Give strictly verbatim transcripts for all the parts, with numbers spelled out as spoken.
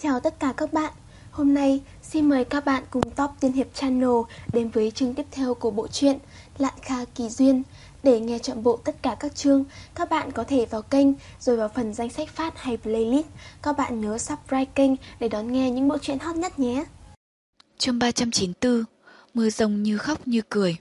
Chào tất cả các bạn. Hôm nay xin mời các bạn cùng Top Tiên Hiệp Channel đến với chương tiếp theo của bộ truyện Lạn Kha Kỳ Duyên. Để nghe trọn bộ tất cả các chương, các bạn có thể vào kênh rồi vào phần danh sách phát hay playlist. Các bạn nhớ subscribe kênh để đón nghe những bộ truyện hot nhất nhé. Chương ba trăm chín mươi tư. Mưa rông như khóc như cười.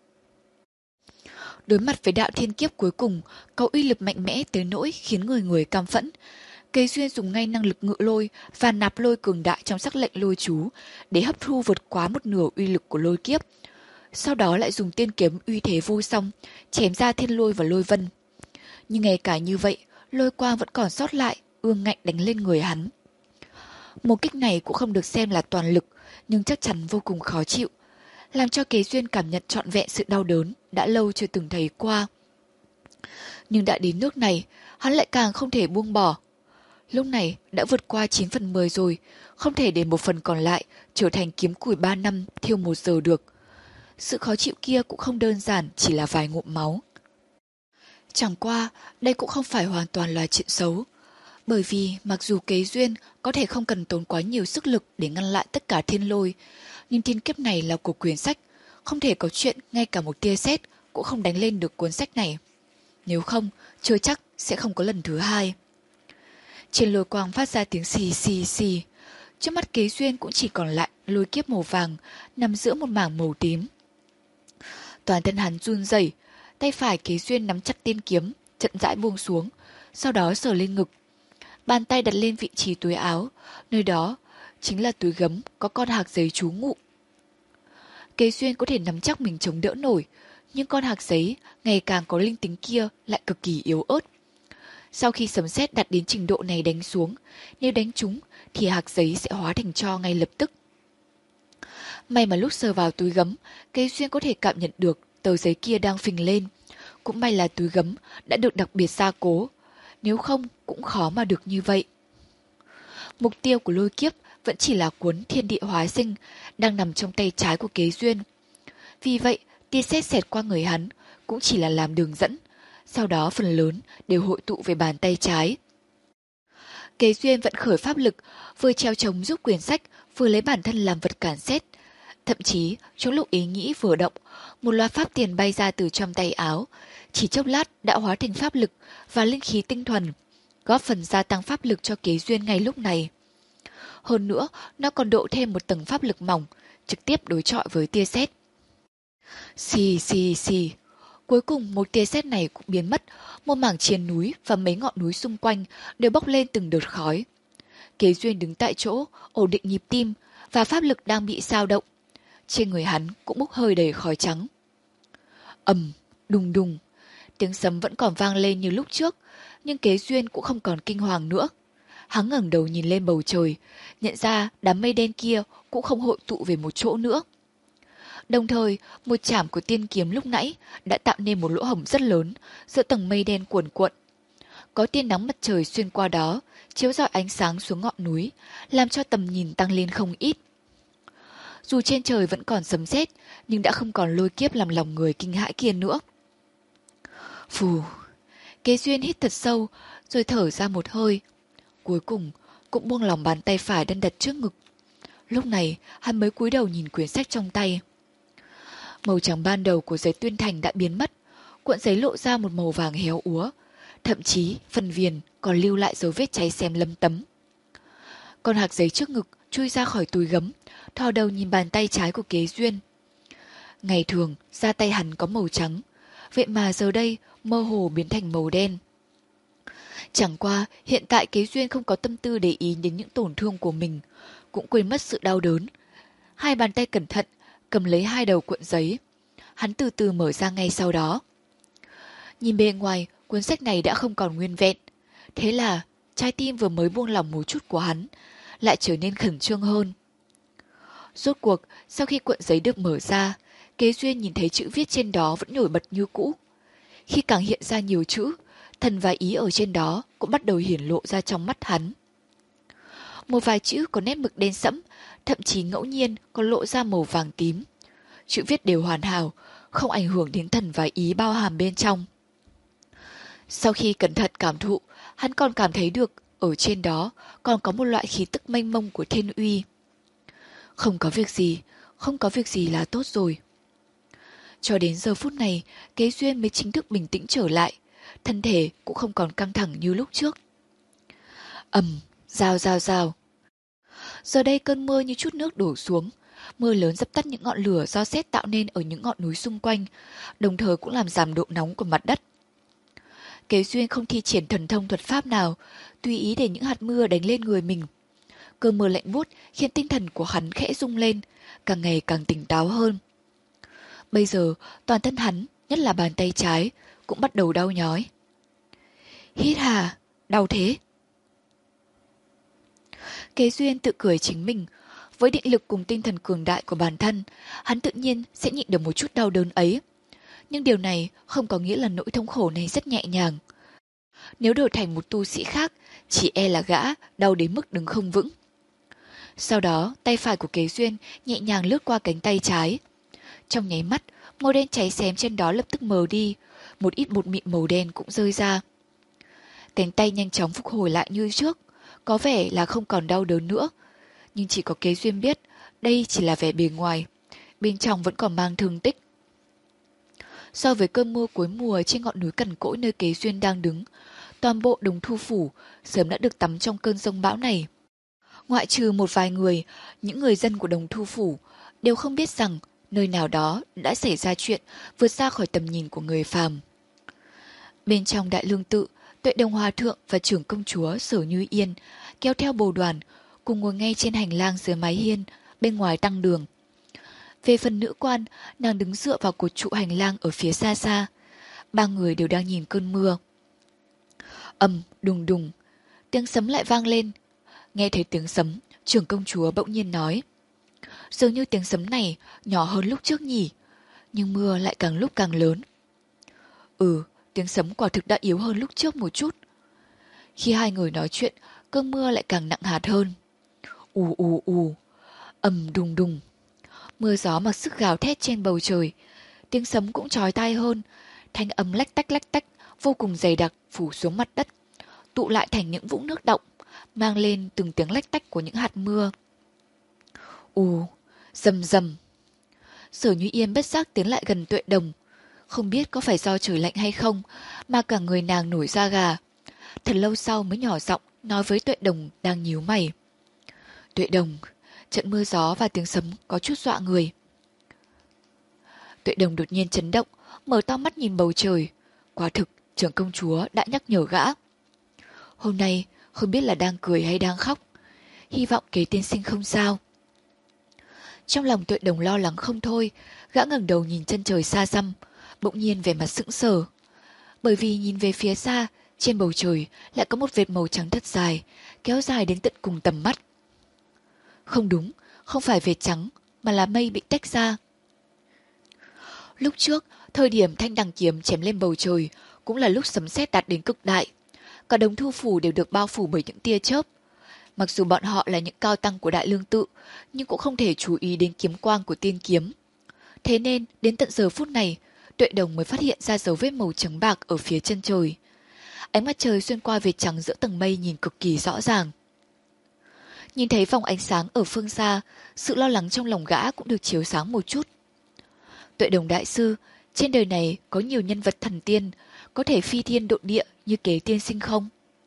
Đối mặt với đạo thiên kiếp cuối cùng, có uy lực mạnh mẽ tới nỗi khiến người người cam phẫn. Kế Duyên dùng ngay năng lực ngự lôi và nạp lôi cường đại trong sắc lệnh lôi chú để hấp thu vượt quá một nửa uy lực của lôi kiếp. Sau đó lại dùng tiên kiếm uy thế vô song, chém ra thiên lôi và lôi vân. Nhưng ngay cả như vậy, lôi quang vẫn còn sót lại, ương ngạnh đánh lên người hắn. Một kích này cũng không được xem là toàn lực, nhưng chắc chắn vô cùng khó chịu, làm cho Kế Duyên cảm nhận trọn vẹn sự đau đớn đã lâu chưa từng thấy qua. Nhưng đã đến nước này, hắn lại càng không thể buông bỏ. Lúc này đã vượt qua chín phần mười rồi, không thể để một phần còn lại trở thành kiếm củi ba năm thiêu một giờ được. Sự khó chịu kia cũng không đơn giản chỉ là vài ngụm máu. Chẳng qua, đây cũng không phải hoàn toàn là chuyện xấu. Bởi vì mặc dù Kế Duyên có thể không cần tốn quá nhiều sức lực để ngăn lại tất cả thiên lôi, nhưng thiên kiếp này là của quyển sách, không thể có chuyện ngay cả một tia sét cũng không đánh lên được cuốn sách này. Nếu không, chưa chắc sẽ không có lần thứ hai. Trên lôi quang phát ra tiếng xì xì xì. Trước mắt Kế Duyên cũng chỉ còn lại lôi kiếp màu vàng nằm giữa một mảng màu tím. Toàn thân hắn run rẩy, tay phải Kế Duyên nắm chặt tiên kiếm, chậm rãi buông xuống, sau đó sờ lên ngực. Bàn tay đặt lên vị trí túi áo, nơi đó chính là túi gấm có con hạc giấy trú ngụ. Kế Duyên có thể nắm chắc mình chống đỡ nổi, nhưng con hạc giấy ngày càng có linh tính kia lại cực kỳ yếu ớt. Sau khi sấm sét đạt đến trình độ này đánh xuống, nếu đánh trúng thì hạc giấy sẽ hóa thành tro ngay lập tức. May mà lúc sờ vào túi gấm, Kế Duyên có thể cảm nhận được tờ giấy kia đang phình lên. Cũng may là túi gấm đã được đặc biệt gia cố, nếu không cũng khó mà được như vậy. Mục tiêu của lôi kiếp vẫn chỉ là cuốn Thiên Địa Hóa Sinh đang nằm trong tay trái của Kế Duyên. Vì vậy, tia sét xẹt qua người hắn cũng chỉ là làm đường dẫn, sau đó phần lớn đều hội tụ về bàn tay trái. Kế Duyên vận khởi pháp lực, vừa treo chống giúp quyển sách, vừa lấy bản thân làm vật cản xét. Thậm chí, trong lúc ý nghĩ vừa động, một loạt pháp tiền bay ra từ trong tay áo, chỉ chốc lát đã hóa thành pháp lực và linh khí tinh thuần, góp phần gia tăng pháp lực cho Kế Duyên ngay lúc này. Hơn nữa, nó còn độ thêm một tầng pháp lực mỏng, trực tiếp đối chọi với tia sét. Xì xì xì. Cuối cùng một tia sét này cũng biến mất, một mảng triền núi và mấy ngọn núi xung quanh đều bốc lên từng đợt khói. Kế Duyên đứng tại chỗ, ổn định nhịp tim và pháp lực đang bị xao động. Trên người hắn cũng bốc hơi đầy khói trắng. Ầm, đùng đùng. Tiếng sấm vẫn còn vang lên như lúc trước, nhưng Kế Duyên cũng không còn kinh hoàng nữa. Hắn ngẩng đầu nhìn lên bầu trời, nhận ra đám mây đen kia cũng không hội tụ về một chỗ nữa. Đồng thời, một chảm của tiên kiếm lúc nãy đã tạo nên một lỗ hổng rất lớn giữa tầng mây đen cuồn cuộn. Có tia nắng mặt trời xuyên qua đó, chiếu rọi ánh sáng xuống ngọn núi, làm cho tầm nhìn tăng lên không ít. Dù trên trời vẫn còn sấm sét, nhưng đã không còn lôi kiếp làm lòng người kinh hãi kia nữa. Phù, Kế Duyên hít thật sâu, rồi thở ra một hơi. Cuối cùng, cũng buông lòng bàn tay phải đang đặt trước ngực. Lúc này, hắn mới cúi đầu nhìn quyển sách trong tay. Màu trắng ban đầu của giấy tuyên thành đã biến mất, cuộn giấy lộ ra một màu vàng héo úa, thậm chí phần viền còn lưu lại dấu vết cháy xém lấm tấm. Con hạc giấy trước ngực chui ra khỏi túi gấm, thò đầu nhìn bàn tay trái của Kế Duyên. Ngày thường, da tay hắn có màu trắng, vậy mà giờ đây mơ hồ biến thành màu đen. Chẳng qua, hiện tại Kế Duyên không có tâm tư để ý đến những tổn thương của mình, cũng quên mất sự đau đớn. Hai bàn tay cẩn thận cầm lấy hai đầu cuộn giấy. Hắn từ từ mở ra ngay sau đó. Nhìn bề ngoài, cuốn sách này đã không còn nguyên vẹn. Thế là, trái tim vừa mới buông lỏng một chút của hắn, lại trở nên khẩn trương hơn. Rốt cuộc, sau khi cuộn giấy được mở ra, Kế Duyên nhìn thấy chữ viết trên đó vẫn nổi bật như cũ. Khi càng hiện ra nhiều chữ, thần và ý ở trên đó cũng bắt đầu hiển lộ ra trong mắt hắn. Một vài chữ có nét mực đen sẫm, thậm chí ngẫu nhiên còn lộ ra màu vàng tím. Chữ viết đều hoàn hảo, không ảnh hưởng đến thần và ý bao hàm bên trong. Sau khi cẩn thận cảm thụ, hắn còn cảm thấy được ở trên đó còn có một loại khí tức mênh mông của thiên uy. Không có việc gì, không có việc gì là tốt rồi. Cho đến giờ phút này, Kế Duyên mới chính thức bình tĩnh trở lại, thân thể cũng không còn căng thẳng như lúc trước. Ầm, rào rào rào. Giờ đây cơn mưa như chút nước đổ xuống, mưa lớn dập tắt những ngọn lửa do sét tạo nên ở những ngọn núi xung quanh, đồng thời cũng làm giảm độ nóng của mặt đất. Kế Duyên không thi triển thần thông thuật pháp nào, tùy ý để những hạt mưa đánh lên người mình. Cơn mưa lạnh buốt khiến tinh thần của hắn khẽ rung lên, càng ngày càng tỉnh táo hơn. Bây giờ, toàn thân hắn, nhất là bàn tay trái, cũng bắt đầu đau nhói. Hít hà, đau thế. Kế Duyên tự cười chính mình. Với định lực cùng tinh thần cường đại của bản thân, hắn tự nhiên sẽ nhịn được một chút đau đớn ấy. Nhưng điều này không có nghĩa là nỗi thống khổ này rất nhẹ nhàng. Nếu đổi thành một tu sĩ khác, chỉ e là gã đau đến mức đứng không vững. Sau đó, tay phải của Kế Duyên nhẹ nhàng lướt qua cánh tay trái. Trong nháy mắt, màu đen cháy xém trên đó lập tức mờ đi, một ít bột mịn màu đen cũng rơi ra. Cánh tay nhanh chóng phục hồi lại như trước, có vẻ là không còn đau đớn nữa. Nhưng chỉ có Kế Duyên biết, đây chỉ là vẻ bề ngoài, bên trong vẫn còn mang thương tích. So với cơn mưa cuối mùa trên ngọn núi cằn cỗi nơi Kế Duyên đang đứng, toàn bộ Đồng Thu Phủ sớm đã được tắm trong cơn giông bão này. Ngoại trừ một vài người, những người dân của Đồng Thu Phủ đều không biết rằng nơi nào đó đã xảy ra chuyện vượt ra khỏi tầm nhìn của người phàm. Bên trong Đại Lương Tự, Tuệ Đồng Hòa Thượng và trưởng công chúa Sở Như Yên kéo theo bồ đoàn, cùng ngồi ngay trên hành lang dưới mái hiên, bên ngoài tăng đường. Về phần nữ quan, nàng đứng dựa vào cột trụ hành lang ở phía xa xa. Ba người đều đang nhìn cơn mưa. Ầm, đùng đùng, tiếng sấm lại vang lên. Nghe thấy tiếng sấm, trưởng công chúa bỗng nhiên nói. Dường như tiếng sấm này nhỏ hơn lúc trước nhỉ, nhưng mưa lại càng lúc càng lớn. Ừ, tiếng sấm quả thực đã yếu hơn lúc trước một chút. Khi hai người nói chuyện, cơn mưa lại càng nặng hạt hơn. Ù ù ù, ầm đùng đùng. Mưa gió mặc sức gào thét trên bầu trời. Tiếng sấm cũng chói tai hơn. Thanh âm lách tách lách tách, vô cùng dày đặc phủ xuống mặt đất, tụ lại thành những vũng nước động, mang lên từng tiếng lách tách của những hạt mưa. Ù, rầm rầm. Sở Như Yên bất giác tiến lại gần Tuệ Đồng. Không biết có phải do trời lạnh hay không, mà cả người nàng nổi da gà. Thật lâu sau mới nhỏ giọng nói với Tuệ Đồng đang nhíu mày. Tuệ Đồng, trận mưa gió và tiếng sấm có chút dọa người. Tuệ Đồng đột nhiên chấn động, mở to mắt nhìn bầu trời. Quả thực, trưởng công chúa đã nhắc nhở gã. Hôm nay, không biết là đang cười hay đang khóc. Hy vọng Kế tiên sinh không sao. Trong lòng Tuệ Đồng lo lắng không thôi, gã ngẩng đầu nhìn chân trời xa xăm, bỗng nhiên vẻ mặt sững sờ. Bởi vì nhìn về phía xa, trên bầu trời lại có một vệt màu trắng thật dài, kéo dài đến tận cùng tầm mắt. Không đúng, không phải vệt trắng, mà là mây bị tách ra. Lúc trước, thời điểm thanh đằng kiếm chém lên bầu trời, cũng là lúc sấm sét đạt đến cực đại. Cả Đồng Thu Phủ đều được bao phủ bởi những tia chớp. Mặc dù bọn họ là những cao tăng của Đại Lương Tự, nhưng cũng không thể chú ý đến kiếm quang của tiên kiếm. Thế nên, đến tận giờ phút này, Tuệ Đồng mới phát hiện ra dấu vết màu trắng bạc ở phía chân trời. Ánh mặt trời xuyên qua vệt trắng giữa tầng mây nhìn cực kỳ rõ ràng. Nhìn thấy vòng ánh sáng ở phương xa, sự lo lắng trong lòng gã cũng được chiếu sáng một chút. Tuệ Đồng đại sư, trên đời này có nhiều nhân vật thần tiên, có thể phi thiên độ địa như Kế tiên sinh không?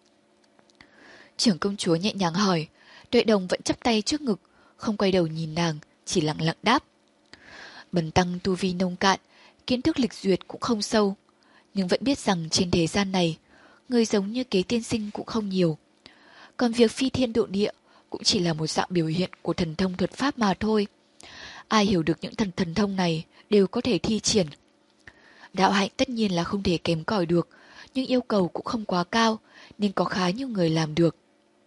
Trưởng công chúa nhẹ nhàng hỏi. Tuệ Đồng vẫn chắp tay trước ngực, không quay đầu nhìn nàng, chỉ lặng lặng đáp. Bần tăng tu vi nông cạn, kiến thức lịch duyệt cũng không sâu, nhưng vẫn biết rằng trên thế gian này, người giống như Kế tiên sinh cũng không nhiều. Còn việc phi thiên độ địa cũng chỉ là một dạng biểu hiện của thần thông thuật pháp mà thôi. Ai hiểu được những thần thần thông này đều có thể thi triển. Đạo hạnh tất nhiên là không thể kém cỏi được, nhưng yêu cầu cũng không quá cao, nên có khá nhiều người làm được.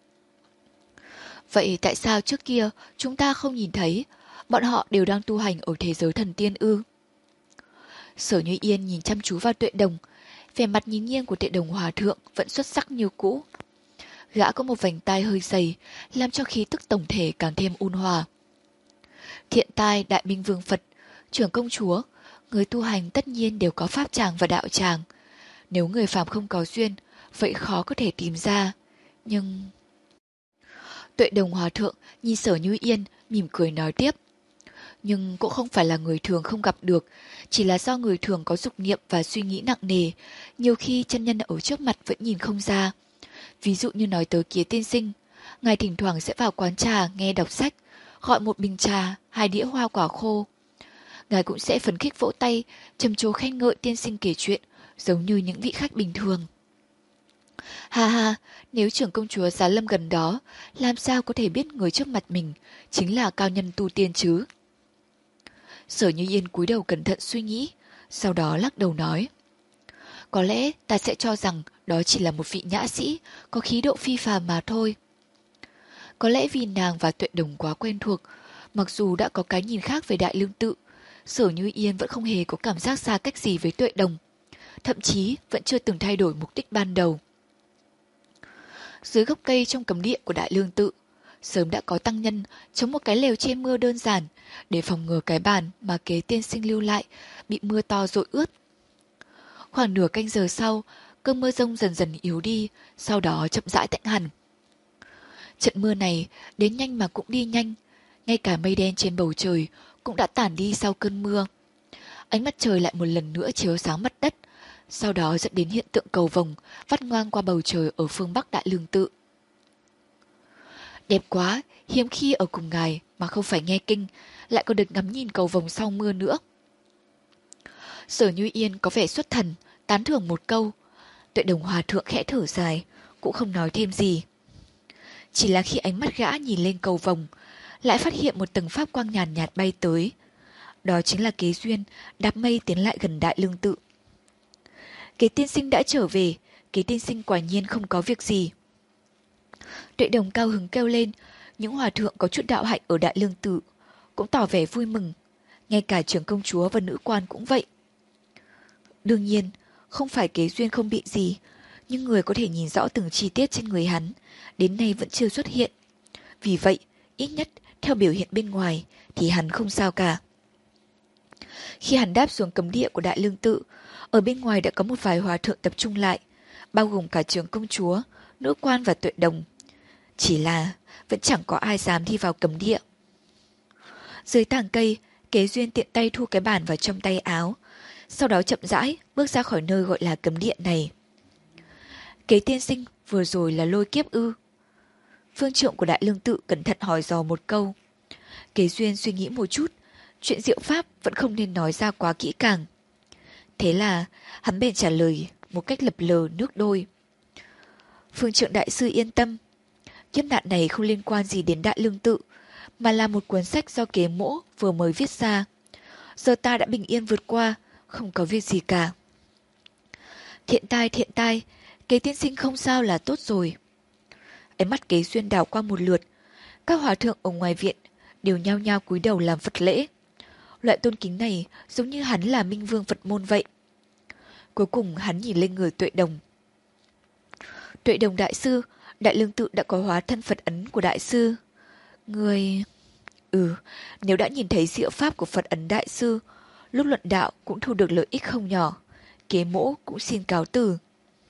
Vậy tại sao trước kia chúng ta không nhìn thấy, bọn họ đều đang tu hành ở thế giới thần tiên ư? Sở Như Yên nhìn chăm chú vào Tuệ Đồng, vẻ mặt nhìn nghiêng của Tuệ Đồng hòa thượng vẫn xuất sắc như cũ. Gã có một vành tai hơi dày, làm cho khí tức tổng thể càng thêm ôn hòa. Thiện tai Đại Minh Vương Phật, trưởng công chúa, người tu hành tất nhiên đều có pháp tràng và đạo tràng. Nếu người phàm không có duyên, vậy khó có thể tìm ra. Nhưng... Tuệ Đồng Hòa Thượng nhìn Sở Như Yên, mỉm cười nói tiếp. Nhưng cũng không phải là người thường không gặp được, chỉ là do người thường có dục niệm và suy nghĩ nặng nề, nhiều khi chân nhân ở trước mặt vẫn nhìn không ra. Ví dụ như nói tới Kế tiên sinh, ngài thỉnh thoảng sẽ vào quán trà nghe đọc sách, gọi một bình trà, hai đĩa hoa quả khô. Ngài cũng sẽ phấn khích vỗ tay, trầm trồ khen ngợi tiên sinh kể chuyện, giống như những vị khách bình thường. Ha ha, nếu trưởng công chúa Giá Lâm gần đó, làm sao có thể biết người trước mặt mình chính là cao nhân tu tiên chứ? Sở Như Yên cúi đầu cẩn thận suy nghĩ, sau đó lắc đầu nói. Có lẽ ta sẽ cho rằng đó chỉ là một vị nhã sĩ, có khí độ phi phàm mà thôi. Có lẽ vì nàng và Tuệ Đồng quá quen thuộc, mặc dù đã có cái nhìn khác về Đại Lương Tự, Sở Như Yên vẫn không hề có cảm giác xa cách gì với Tuệ Đồng, thậm chí vẫn chưa từng thay đổi mục đích ban đầu. Dưới gốc cây trong cấm địa của Đại Lương Tự, sớm đã có tăng nhân chống một cái lều che mưa đơn giản để phòng ngừa cái bàn mà Kế tiên sinh lưu lại bị mưa to dội ướt. Khoảng nửa canh giờ sau, cơn mưa rông dần dần yếu đi, sau đó chậm rãi tạnh hẳn. Trận mưa này đến nhanh mà cũng đi nhanh, ngay cả mây đen trên bầu trời cũng đã tản đi sau cơn mưa. Ánh mặt trời lại một lần nữa chiếu sáng mặt đất, sau đó dẫn đến hiện tượng cầu vồng vắt ngang qua bầu trời ở phương Bắc Đại Lương Tự. Đẹp quá, hiếm khi ở cùng ngài mà không phải nghe kinh, lại còn được ngắm nhìn cầu vồng sau mưa nữa. Sở Như Yên có vẻ xuất thần, tán thưởng một câu. Tuệ Đồng Hòa Thượng khẽ thở dài, cũng không nói thêm gì. Chỉ là khi ánh mắt gã nhìn lên cầu vồng, lại phát hiện một tầng pháp quang nhàn nhạt bay tới. Đó chính là Kế Duyên, đạp mây tiến lại gần Đại Lương Tự. Kế tiên sinh đã trở về, Kế tiên sinh quả nhiên không có việc gì. Tuệ Đồng cao hứng kêu lên, những hòa thượng có chút đạo hạnh ở Đại Lương Tự cũng tỏ vẻ vui mừng, ngay cả trưởng công chúa và nữ quan cũng vậy. Đương nhiên, không phải Kế Duyên không bị gì, nhưng người có thể nhìn rõ từng chi tiết trên người hắn, đến nay vẫn chưa xuất hiện. Vì vậy, ít nhất theo biểu hiện bên ngoài thì hắn không sao cả. Khi hắn đáp xuống cấm địa của Đại Lương Tự, ở bên ngoài đã có một vài hòa thượng tập trung lại, bao gồm cả trưởng công chúa, nữ quan và Tuệ Đồng. Chỉ là vẫn chẳng có ai dám đi vào cấm địa. Dưới tàng cây, Kế Duyên tiện tay thu cái bàn vào trong tay áo, sau đó chậm rãi bước ra khỏi nơi gọi là cấm địa này. Kế tiên sinh vừa rồi là lôi kiếp ư? Phương trượng của Đại Lương Tự cẩn thận hỏi dò một câu. Kế Duyên suy nghĩ một chút, chuyện diệu pháp vẫn không nên nói ra quá kỹ càng. Thế là hắn bèn trả lời một cách lập lờ nước đôi. Phương trượng đại sư yên tâm, kiếp nạn này không liên quan gì đến Đại Lương Tự, mà là một cuốn sách do Kế Mỗ vừa mới viết ra. Giờ ta đã bình yên vượt qua, không có việc gì cả. Thiện tai thiện tai, Kế tiên sinh không sao là tốt rồi. Ánh mắt Kế Duyên đảo qua một lượt, các hòa thượng ở ngoài viện đều nhao nhao cúi đầu làm Phật lễ. Loại tôn kính này giống như hắn là minh vương Phật môn vậy. Cuối cùng hắn nhìn lên người Tuệ Đồng. Tuệ Đồng đại sư, Đại Lương Tự đã có hóa thân Phật ấn của đại sư. Người... Ừ, nếu đã nhìn thấy diệu pháp của Phật ấn đại sư, lúc luận đạo cũng thu được lợi ích không nhỏ. Kế Mỗ cũng xin cáo từ.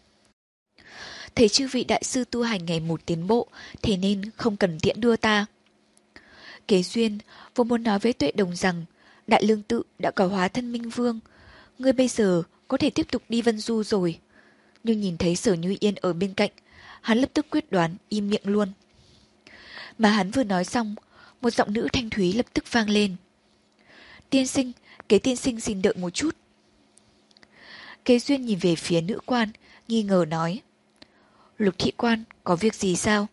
Thấy chư vị đại sư tu hành ngày một tiến bộ, thế nên không cần tiễn đưa ta. Kế Duyên vô muốn nói với Tuệ Đồng rằng Đại Lương Tự đã có hóa thân minh vương. Ngươi bây giờ có thể tiếp tục đi Vân Du rồi. Nhưng nhìn thấy Sở Như Yên ở bên cạnh, hắn lập tức quyết đoán im miệng luôn. Mà hắn vừa nói xong, một giọng nữ thanh thúy lập tức vang lên. Tiên sinh, Kế tiên sinh xin đợi một chút. Kế Duyên nhìn về phía nữ quan, nghi ngờ nói. Lục thị quan, có việc gì sao?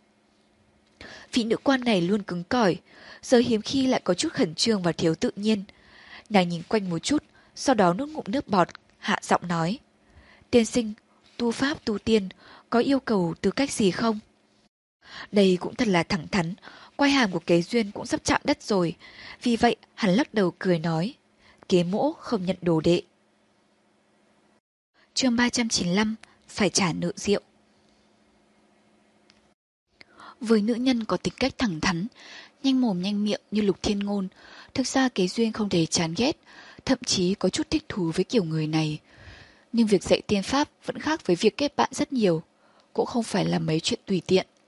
Vị nữ quan này luôn cứng cỏi, giờ hiếm khi lại có chút khẩn trương và thiếu tự nhiên. Nàng nhìn quanh một chút, sau đó nuốt ngụm nước bọt, hạ giọng nói. Tiên sinh, tu pháp tu tiên, có yêu cầu tư cách gì không? Đây cũng thật là thẳng thắn, quai hàm của Kế Duyên cũng sắp chạm đất rồi, vì vậy hắn lắc đầu cười nói. Kế Mỗ không nhận đồ đệ. Chương ba trăm chín mươi lăm, phải trả nợ rượu. Với nữ nhân có tính cách thẳng thắn, nhanh mồm nhanh miệng như Lục Thiên Ngôn, thực ra Kế Duyên không thể chán ghét, thậm chí có chút thích thú với kiểu người này. Nhưng việc dạy tiên pháp vẫn khác với việc kết bạn rất nhiều, cũng không phải là mấy chuyện tùy tiện.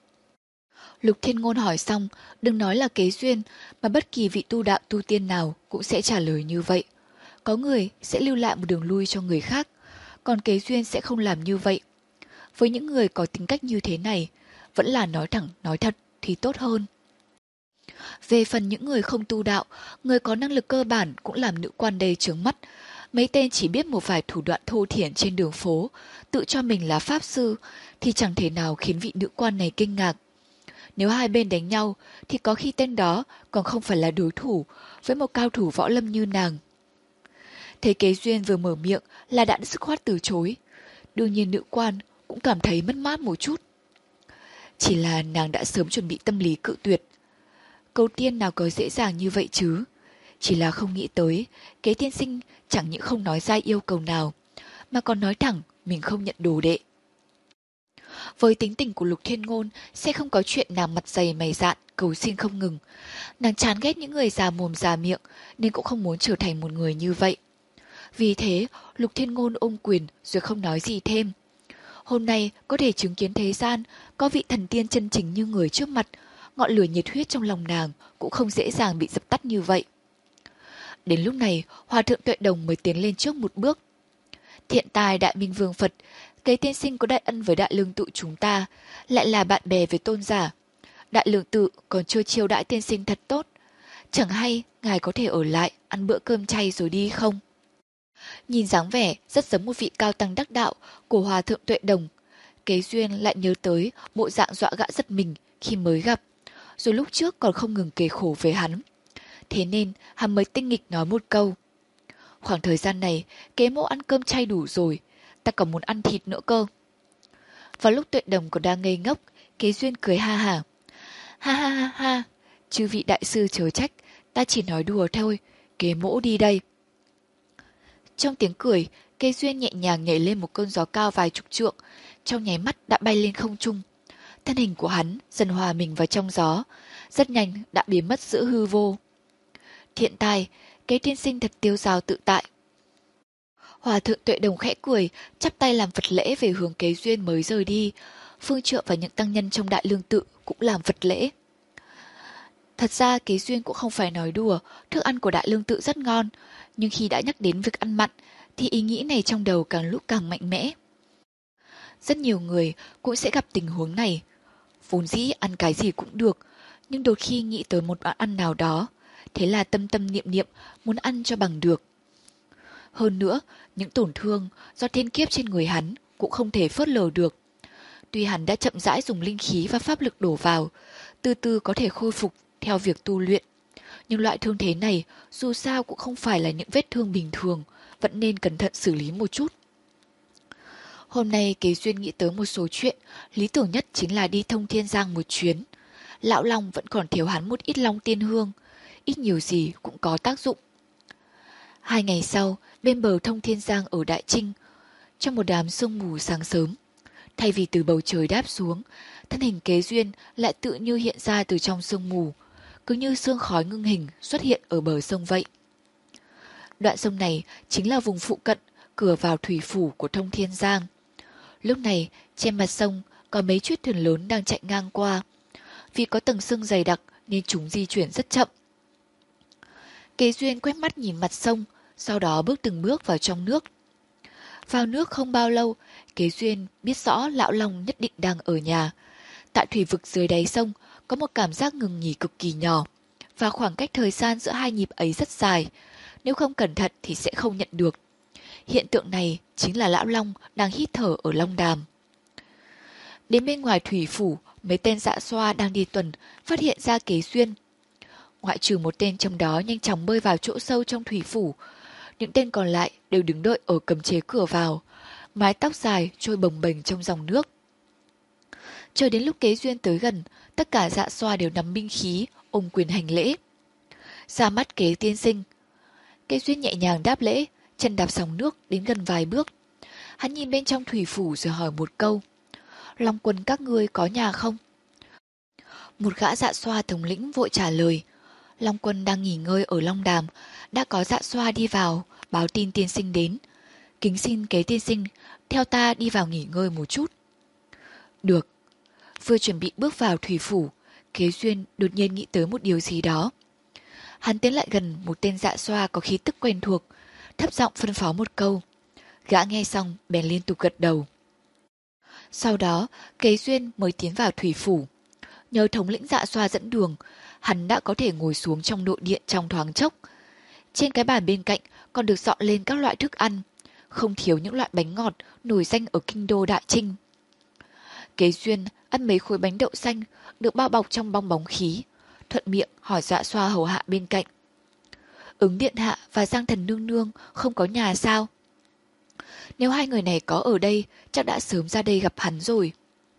Lục Thiên Ngôn hỏi xong, đừng nói là Kế Duyên, mà bất kỳ vị tu đạo tu tiên nào cũng sẽ trả lời như vậy. Có người sẽ lưu lại một đường lui cho người khác, còn Kế Duyên sẽ không làm như vậy. Với những người có tính cách như thế này, vẫn là nói thẳng, nói thật thì tốt hơn. Về phần những người không tu đạo, người có năng lực cơ bản cũng làm nữ quan đây trướng mắt. Mấy tên chỉ biết một vài thủ đoạn thô thiển trên đường phố, tự cho mình là pháp sư, thì chẳng thể nào khiến vị nữ quan này kinh ngạc. Nếu hai bên đánh nhau, thì có khi tên đó còn không phải là đối thủ với một cao thủ võ lâm như nàng. Thấy Kế Duyên vừa mở miệng là đã dứt khoát từ chối. Đương nhiên nữ quan cũng cảm thấy mất mát một chút. Chỉ là nàng đã sớm chuẩn bị tâm lý cự tuyệt. Cầu tiên nào có dễ dàng như vậy chứ. Chỉ là không nghĩ tới, Kế tiên sinh chẳng những không nói ra yêu cầu nào, mà còn nói thẳng mình không nhận đồ đệ. Với tính tình của Lục Thiên Ngôn, sẽ không có chuyện nàng mặt dày mày dạn, cầu xin không ngừng. Nàng chán ghét những người già mồm già miệng, nên cũng không muốn trở thành một người như vậy. Vì thế, Lục Thiên Ngôn ôm quyền rồi không nói gì thêm. Hôm nay có thể chứng kiến thế gian, có vị thần tiên chân chính như người trước mặt, ngọn lửa nhiệt huyết trong lòng nàng cũng không dễ dàng bị dập tắt như vậy. Đến lúc này, Hòa thượng Tuệ Đồng mới tiến lên trước một bước. Thiện tài Đại Minh Vương Phật, Kế tiên sinh có đại ân với Đại Lương Tự chúng ta, lại là bạn bè với tôn giả. Đại Lương Tự còn chưa chiêu đãi tiên sinh thật tốt. Chẳng hay ngài có thể ở lại ăn bữa cơm chay rồi đi không? Nhìn dáng vẻ rất giống một vị cao tăng đắc đạo của Hòa thượng Tuệ Đồng. Kế Duyên lại nhớ tới bộ dạng dọa gã giật mình khi mới gặp, rồi lúc trước còn không ngừng kể khổ với hắn. Thế nên hắn mới tinh nghịch nói một câu. Khoảng thời gian này, Kế mộ ăn cơm chay đủ rồi, ta còn muốn ăn thịt nữa cơ. Vào lúc Tuệ Đồng còn đang ngây ngốc, Kế Duyên cười ha hả. Ha ha ha ha, chư vị đại sư chớ trách, ta chỉ nói đùa thôi, Kế mỗ đi đây. Trong tiếng cười, Kế Duyên nhẹ nhàng nhảy lên một cơn gió cao vài chục trượng, trong nháy mắt đã bay lên không trung. Thân hình của hắn dần hòa mình vào trong gió, rất nhanh đã biến mất giữa hư vô. Thiện tài, Kế tiên sinh thật tiêu dao tự tại. Hòa thượng Tuệ Đồng khẽ cười, chắp tay làm Phật lễ về hướng Kế Duyên mới rời đi. Phương Trượng và những tăng nhân trong Đại Lương Tự cũng làm Phật lễ. Thật ra Kế Duyên cũng không phải nói đùa, thức ăn của Đại Lương Tự rất ngon, nhưng khi đã nhắc đến việc ăn mặn, thì ý nghĩ này trong đầu càng lúc càng mạnh mẽ. Rất nhiều người cũng sẽ gặp tình huống này. Vốn dĩ ăn cái gì cũng được, nhưng đôi khi nghĩ tới một món ăn nào đó, thế là tâm tâm niệm niệm muốn ăn cho bằng được. Hơn nữa, những tổn thương do thiên kiếp trên người hắn cũng không thể phớt lờ được. Tuy hắn đã chậm rãi dùng linh khí và pháp lực đổ vào, từ từ có thể khôi phục theo việc tu luyện. Nhưng loại thương thế này dù sao cũng không phải là những vết thương bình thường, vẫn nên cẩn thận xử lý một chút. Hôm nay Kế Duyên nghĩ tới một số chuyện, lý tưởng nhất chính là đi Thông Thiên Giang một chuyến. Lão Long vẫn còn thiếu hắn một ít long tiên hương, ít nhiều gì cũng có tác dụng. Hai ngày sau, bên bờ Thông Thiên Giang ở Đại Trinh, trong một đám sương mù sáng sớm, thay vì từ bầu trời đáp xuống, thân hình Kế Duyên lại tự như hiện ra từ trong sương mù, cứ như sương khói ngưng hình xuất hiện ở bờ sông vậy. Đoạn sông này chính là vùng phụ cận, cửa vào thủy phủ của Thông Thiên Giang. Lúc này, trên mặt sông có mấy chiếc thuyền lớn đang chạy ngang qua. Vì có tầng sương dày đặc nên chúng di chuyển rất chậm. Kế Duyên quét mắt nhìn mặt sông, sau đó bước từng bước vào trong nước. Vào nước không bao lâu, Kế Duyên biết rõ Lão Long nhất định đang ở nhà. Tại thủy vực dưới đáy sông có một cảm giác ngừng nghỉ cực kỳ nhỏ, và khoảng cách thời gian giữa hai nhịp ấy rất dài. Nếu không cẩn thận thì sẽ không nhận được. Hiện tượng này chính là Lão Long đang hít thở ở Long Đàm. Đến bên ngoài thủy phủ, mấy tên dạ xoa đang đi tuần phát hiện ra Kế Duyên. Ngoại trừ một tên trong đó nhanh chóng bơi vào chỗ sâu trong thủy phủ, những tên còn lại đều đứng đợi ở cấm chế cửa vào, mái tóc dài trôi bồng bềnh trong dòng nước. Chờ đến lúc Kế Duyên tới gần, tất cả dạ xoa đều nắm binh khí, ôm quyền hành lễ. Ra mắt Kế tiên sinh. Kế Duyên nhẹ nhàng đáp lễ, chân đạp sóng nước đến gần vài bước. Hắn nhìn bên trong thủy phủ rồi hỏi một câu. Long quân các ngươi có nhà không? Một gã dạ xoa thống lĩnh vội trả lời. Long quân đang nghỉ ngơi ở Long Đàm, đã có dạ xoa đi vào, báo tin tiên sinh đến. Kính xin Kế tiên sinh, theo ta đi vào nghỉ ngơi một chút. Được. Vừa chuẩn bị bước vào thủy phủ, Kế Duyên đột nhiên nghĩ tới một điều gì đó. Hắn tiến lại gần một tên dạ xoa có khí tức quen thuộc, thấp giọng phân phó một câu. Gã nghe xong bèn liên tục gật đầu. Sau đó, Kế Duyên mới tiến vào thủy phủ. Nhờ thống lĩnh dạ xoa dẫn đường, hắn đã có thể ngồi xuống trong nội điện trong thoáng chốc. Trên cái bàn bên cạnh còn được dọn lên các loại thức ăn, không thiếu những loại bánh ngọt nổi danh ở kinh đô Đại Trinh. Kế Duyên ăn mấy khối bánh đậu xanh được bao bọc trong bong bóng khí, thuận miệng hỏi dạ xoa hầu hạ bên cạnh. Ứng điện hạ và Giang Thần nương nương không có nhà sao? Nếu hai người này có ở đây, chắc đã sớm ra đây gặp hắn rồi.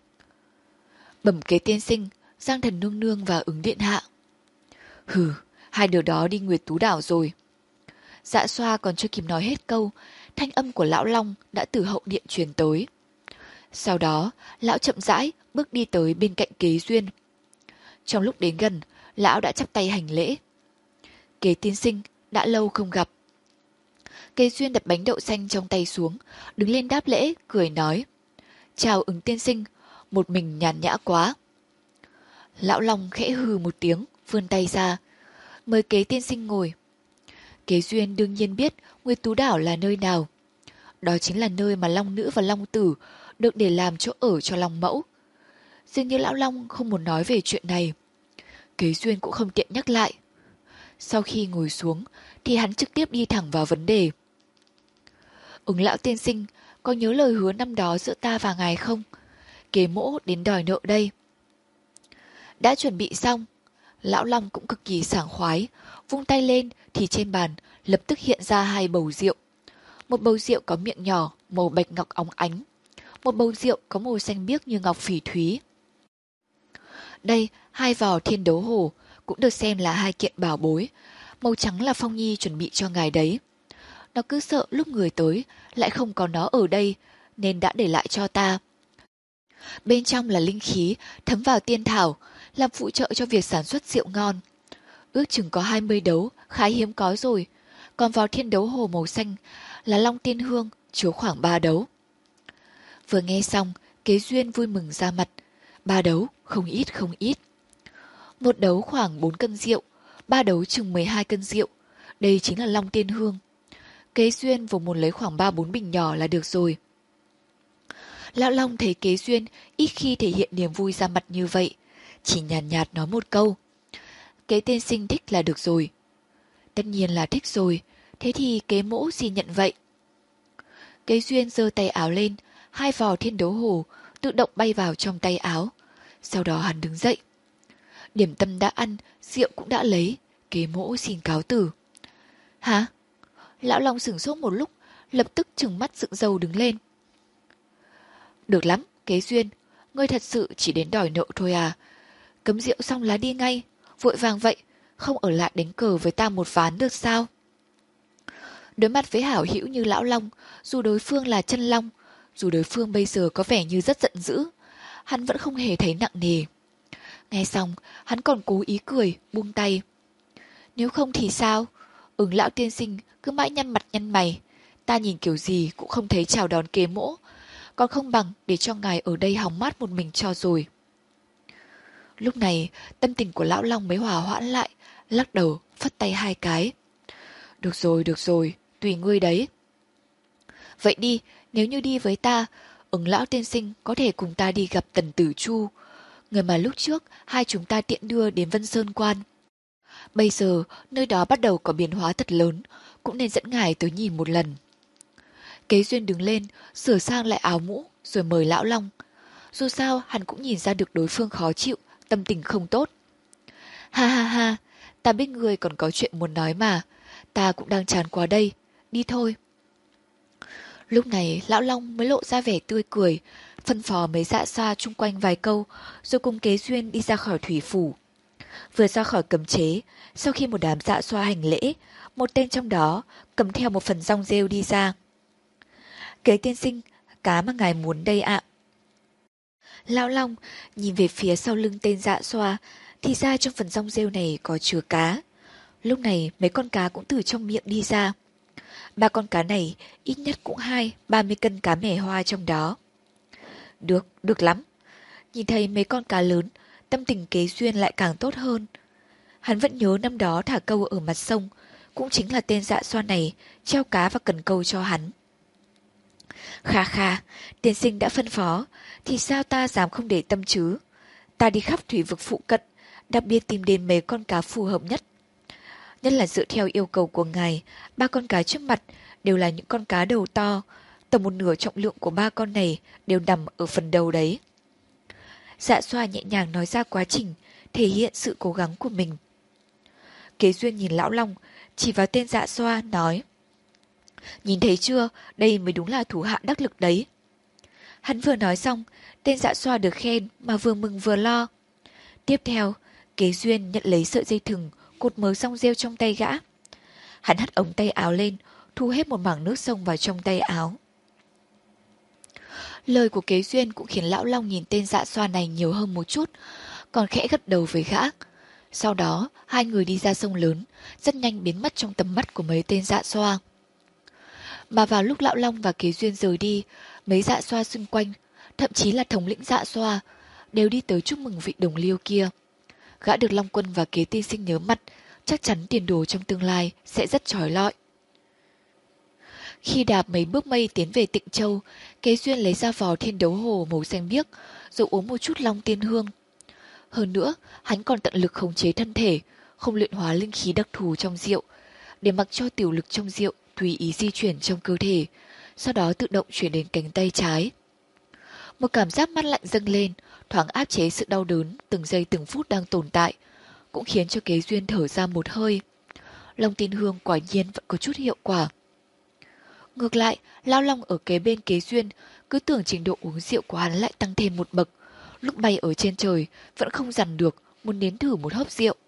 Bẩm Kế tiên sinh, Giang Thần nương nương và Ứng điện hạ. Hừ, hai đứa đó đi Nguyệt Tú đảo rồi. Dạ xoa còn chưa kịp nói hết câu, thanh âm của lão Long đã từ hậu điện truyền tới. Sau đó, lão chậm rãi bước đi tới bên cạnh Kế Duyên. Trong lúc đến gần, lão đã chắp tay hành lễ. Kế tiên sinh, đã lâu không gặp. Kế Duyên đặt bánh đậu xanh trong tay xuống, đứng lên đáp lễ, cười nói. Chào Ứng tiên sinh, một mình nhàn nhã quá. Lão Long khẽ hừ một tiếng, vươn tay ra. Mời Kế tiên sinh ngồi. Kế Duyên đương nhiên biết Nguyệt Tú đảo là nơi nào. Đó chính là nơi mà Long nữ và Long tử được để làm chỗ ở cho Long mẫu. Dường như lão Long không muốn nói về chuyện này. Kế Duyên cũng không tiện nhắc lại. Sau khi ngồi xuống thì hắn trực tiếp đi thẳng vào vấn đề. Ứng lão tiên sinh, có nhớ lời hứa năm đó giữa ta và ngài không? Kế mỗ đến đòi nợ đây. Đã chuẩn bị xong. Lão Long cũng cực kỳ sảng khoái, vung tay lên thì trên bàn lập tức hiện ra hai bầu rượu. Một bầu rượu có miệng nhỏ, màu bạch ngọc óng ánh. Một bầu rượu có màu xanh biếc như ngọc phỉ thúy. Đây, hai vò Thiên Đấu Hồ cũng được xem là hai kiện bảo bối. Màu trắng là Phong Nhi chuẩn bị cho ngài đấy. Nó cứ sợ lúc người tới lại không có nó ở đây, nên đã để lại cho ta. Bên trong là linh khí thấm vào tiên thảo, làm phụ trợ cho việc sản xuất rượu ngon. Ước chừng có hai mươi đấu, khá hiếm có rồi. Còn vào Thiên Đấu Hồ màu xanh là Long Tiên Hương, chứa khoảng ba đấu. Vừa nghe xong, Kế Duyên vui mừng ra mặt. Ba đấu, không ít không ít. Một đấu khoảng bốn cân rượu, ba đấu chừng mười hai cân rượu. Đây chính là Long Tiên Hương. Kế Duyên vừa muốn lấy khoảng ba bốn bình nhỏ là được rồi. Lão Long thấy Kế Duyên ít khi thể hiện niềm vui ra mặt như vậy, chỉ nhàn nhạt, nhạt nói một câu. Kế tiên sinh thích là được rồi. Tất nhiên là thích rồi, thế thì Kế mỗ xin nhận vậy. Kế Duyên giơ tay áo lên, hai vò Thiên Đấu Hồ tự động bay vào trong tay áo. Sau đó hắn đứng dậy. Điểm tâm đã ăn, rượu cũng đã lấy, Kế mỗ xin cáo từ. Hả? Lão Long sửng sốt một lúc, lập tức trừng mắt dựng râu đứng lên. Được lắm, Kế Duyên, ngươi thật sự chỉ đến đòi nợ thôi à? Cấm rượu xong là đi ngay, vội vàng vậy, không ở lại đánh cờ với ta một ván được sao? Đối mặt với hảo hữu như Lão Long, dù đối phương là chân long, dù đối phương bây giờ có vẻ như rất giận dữ, hắn vẫn không hề thấy nặng nề. Nghe xong, hắn còn cố ý cười, buông tay. Nếu không thì sao? Ứng lão tiên sinh cứ mãi nhăn mặt nhăn mày, ta nhìn kiểu gì cũng không thấy chào đón Kế mỗ, còn không bằng để cho ngài ở đây hóng mát một mình cho rồi. Lúc này, tâm tình của Lão Long mới hòa hoãn lại, lắc đầu, phất tay hai cái. Được rồi, được rồi, tùy ngươi đấy. Vậy đi, nếu như đi với ta, Ứng lão tiên sinh có thể cùng ta đi gặp Tần Tử Chu, người mà lúc trước hai chúng ta tiện đưa đến Vân Sơn Quan. Bây giờ, nơi đó bắt đầu có biến hóa thật lớn, cũng nên dẫn ngài tới nhìn một lần. Kế Duyên đứng lên, sửa sang lại áo mũ, rồi mời Lão Long. Dù sao, hắn cũng nhìn ra được đối phương khó chịu, tâm tình không tốt. Ha ha ha, ta biết người còn có chuyện muốn nói mà, ta cũng đang chán qua đây, đi thôi. Lúc này, Lão Long mới lộ ra vẻ tươi cười, phân phó mấy dạ xoa chung quanh vài câu, rồi cùng Kế Duyên đi ra khỏi thủy phủ. Vừa ra khỏi cấm chế, sau khi một đám dạ xoa hành lễ, một tên trong đó cầm theo một phần rong rêu đi ra. Kế tiên sinh, cá mà ngài muốn đây ạ. Lão Long nhìn về phía sau lưng tên dạ xoa, thì ra trong phần rong rêu này có chứa cá. Lúc này mấy con cá cũng từ trong miệng đi ra. Ba con cá này ít nhất cũng hai, ba mươi cân cá mẻ hoa trong đó. Được, được lắm. Nhìn thấy mấy con cá lớn, tâm tình Kế Duyên lại càng tốt hơn. Hắn vẫn nhớ năm đó thả câu ở mặt sông, cũng chính là tên Dạ Xoa này treo cá và cần câu cho hắn. Khà khà, tiên sinh đã phân phó, thì sao ta dám không để tâm chứ? Ta đi khắp thủy vực phụ cận, đặc biệt tìm đến mấy con cá phù hợp nhất. Nhất là dựa theo yêu cầu của ngài, ba con cá trước mặt đều là những con cá đầu to, tầm một nửa trọng lượng của ba con này đều nằm ở phần đầu đấy. Dạ Xoa nhẹ nhàng nói ra quá trình, thể hiện sự cố gắng của mình. Kế Duyên nhìn Lão Long, chỉ vào tên Dạ Xoa, nói: Nhìn thấy chưa, đây mới đúng là thủ hạ đắc lực đấy. Hắn vừa nói xong, tên Dạ Xoa được khen mà vừa mừng vừa lo. Tiếp theo, Kế Duyên nhận lấy sợi dây thừng, cột mớ song rêu trong tay gã. Hắn hất ống tay áo lên, thu hết một mảng nước sông vào trong tay áo. Lời của Kế Duyên cũng khiến Lão Long nhìn tên Dạ Xoa này nhiều hơn một chút, còn khẽ gật đầu với gã. Sau đó, hai người đi ra sông lớn, rất nhanh biến mất trong tầm mắt của mấy tên Dạ Xoa. Mà vào lúc Lão Long và Kế Duyên rời đi, mấy Dạ Xoa xung quanh, thậm chí là thống lĩnh Dạ Xoa, đều đi tới chúc mừng vị đồng liêu kia. Gã được Long Quân và Kế tiên sinh nhớ mặt, chắc chắn tiền đồ trong tương lai sẽ rất chói lọi. Khi đạp mấy bước mây tiến về Tịnh Châu, Kế Duyên lấy ra vò thiên đấu hồ màu xanh biếc, rồi uống một chút long tiên hương. Hơn nữa, hắn còn tận lực khống chế thân thể, không luyện hóa linh khí đặc thù trong rượu, để mặc cho tiểu lực trong rượu tùy ý di chuyển trong cơ thể, sau đó tự động chuyển đến cánh tay trái. Một cảm giác mát lạnh dâng lên, thoáng áp chế sự đau đớn từng giây từng phút đang tồn tại, cũng khiến cho Kế Duyên thở ra một hơi. Long tiên hương quả nhiên vẫn có chút hiệu quả. Ngược lại, Lao Long ở kế bên Kế Duyên cứ tưởng trình độ uống rượu của hắn lại tăng thêm một bậc. Lúc bay ở trên trời vẫn không dằn được, muốn nếm thử một hớp rượu.